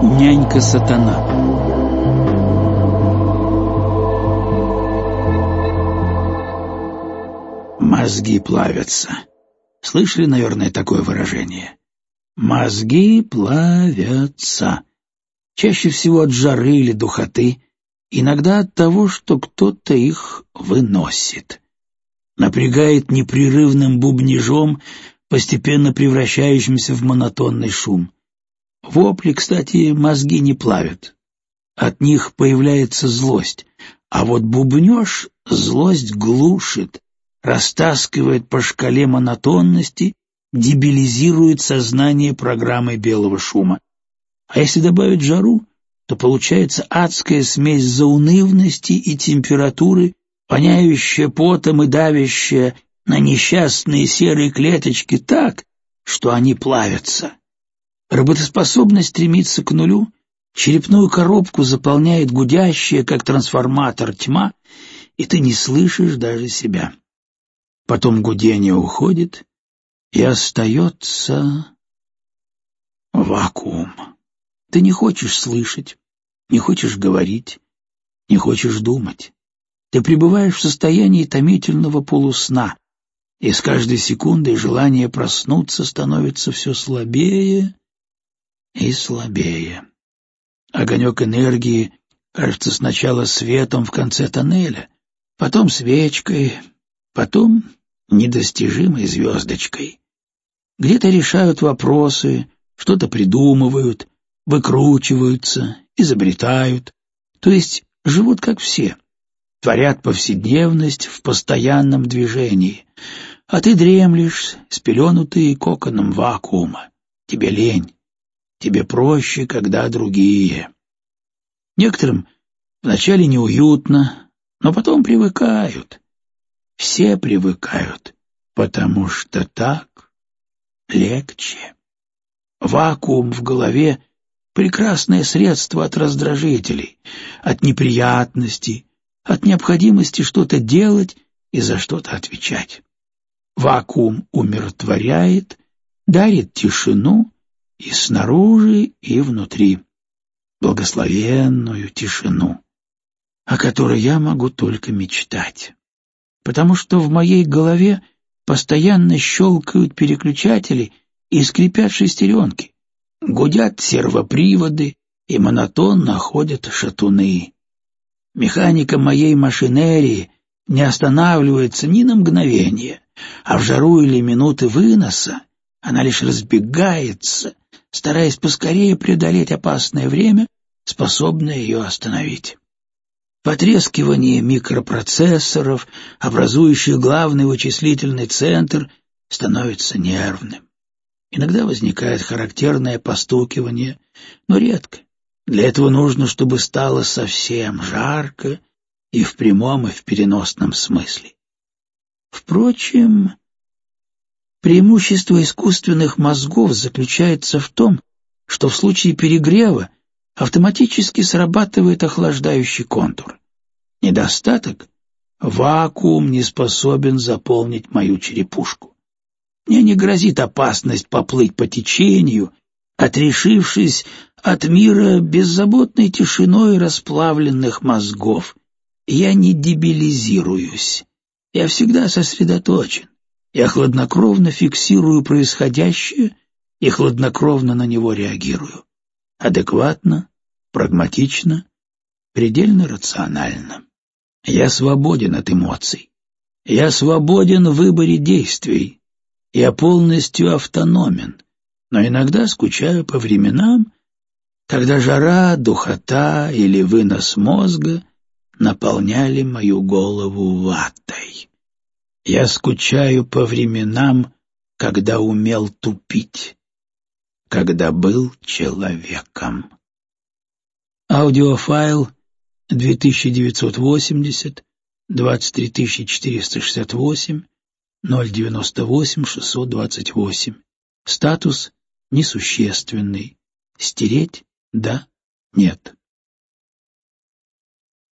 Нянька-сатана. Мозги плавятся. Слышали, наверное, такое выражение? Мозги плавятся. Чаще всего от жары или духоты, иногда от того, что кто-то их выносит. Напрягает непрерывным бубнижом, постепенно превращающимся в монотонный шум. Вопли, кстати, мозги не плавят. От них появляется злость, а вот бубнёж злость глушит, растаскивает по шкале монотонности, дебилизирует сознание программой белого шума. А если добавить жару, то получается адская смесь заунывности и температуры, воняющая потом и давящая на несчастные серые клеточки так, что они плавятся. Работоспособность стремится к нулю, черепную коробку заполняет гудящая, как трансформатор, тьма, и ты не слышишь даже себя. Потом гудение уходит, и остается вакуум. Ты не хочешь слышать, не хочешь говорить, не хочешь думать. Ты пребываешь в состоянии томительного полусна, и с каждой секундой желание проснуться становится все слабее и слабее. Огонек энергии кажется сначала светом в конце тоннеля, потом свечкой, потом недостижимой звездочкой. Где-то решают вопросы, что-то придумывают, выкручиваются, изобретают, то есть живут как все, творят повседневность в постоянном движении, а ты дремлешь, спеленутый коконом вакуума. Тебе лень, тебе проще, когда другие. Некоторым вначале неуютно, но потом привыкают. Все привыкают, потому что так легче. Вакуум в голове — прекрасное средство от раздражителей, от неприятностей, от необходимости что-то делать и за что-то отвечать. Вакуум умиротворяет, дарит тишину и снаружи, и внутри. Благословенную тишину, о которой я могу только мечтать. Потому что в моей голове постоянно щелкают переключатели и скрипят шестеренки, гудят сервоприводы и монотонно ходят шатуны. Механика моей машинерии не останавливается ни на мгновение, а в жару или минуты выноса она лишь разбегается, стараясь поскорее преодолеть опасное время, способное ее остановить. Потрескивание микропроцессоров, образующих главный вычислительный центр, становится нервным. Иногда возникает характерное постукивание, но редко. Для этого нужно, чтобы стало совсем жарко и в прямом, и в переносном смысле. Впрочем, преимущество искусственных мозгов заключается в том, что в случае перегрева автоматически срабатывает охлаждающий контур. Недостаток — вакуум не способен заполнить мою черепушку. Мне не грозит опасность поплыть по течению, отрешившись от мира беззаботной тишиной расплавленных мозгов. Я не дебилизируюсь. Я всегда сосредоточен. Я хладнокровно фиксирую происходящее и хладнокровно на него реагирую. Адекватно, прагматично, предельно рационально. Я свободен от эмоций. Я свободен в выборе действий. Я полностью автономен, но иногда скучаю по временам, когда жара, духота или вынос мозга наполняли мою голову ватой. Я скучаю по временам, когда умел тупить, когда был человеком. Аудиофайл 2980, 23468, 098 628. Статус несущественный. Стереть? Да? Нет.